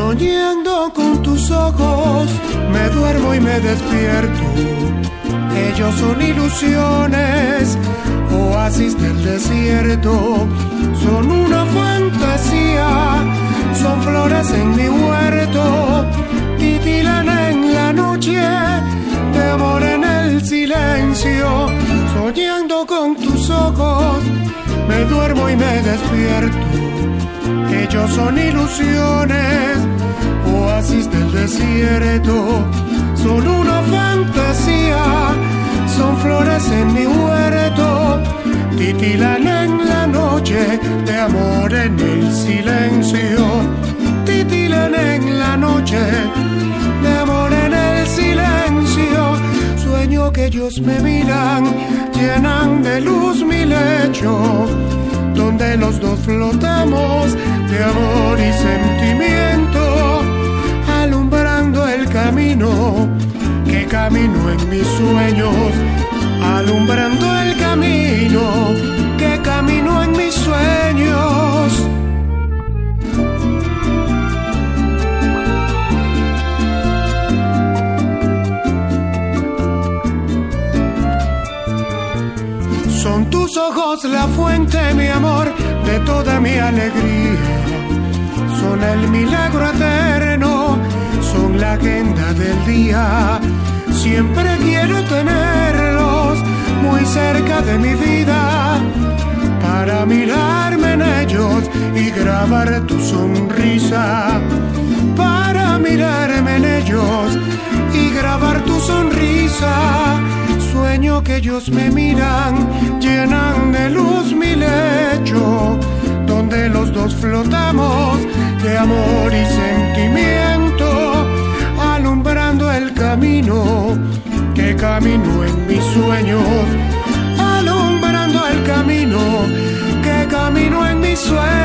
Soñando con tus ojos, me duermo y me despierto. Ellos son ilusiones, oasis del desierto. Son una fantasía, son flores en mi huerto. Titilan en la noche, de amor en el silencio. Soñando con tus ojos, me duermo y me despierto. Ellos son ilusiones, oasis del desierto. Son una fantasía, son flores en mi huerto. Titilan en la noche, de amor en el silencio. Titilan en la noche, de amor en el silencio. Sueño que ellos me miran, llenan de luz mi lecho, donde los dos flotamos de amor y sentimiento, alumbrando el camino que camino en mis sueños, alumbrando el camino que camino en mis sueños. Son tus ojos la fuente, mi amor, de toda mi alegría. Son el milagro eterno, son la agenda del día. Siempre quiero tenerlos muy cerca de mi vida, para mirarme en ellos y grabar tu sonrisa. Para mirarme en ellos y grabar tu sonrisa. Sueño que ellos me miran, llenan de luz mi lecho, donde los dos flotamos de amor y sentimiento, alumbrando el camino que camino en mis sueños, alumbrando el camino que camino en mis sueños.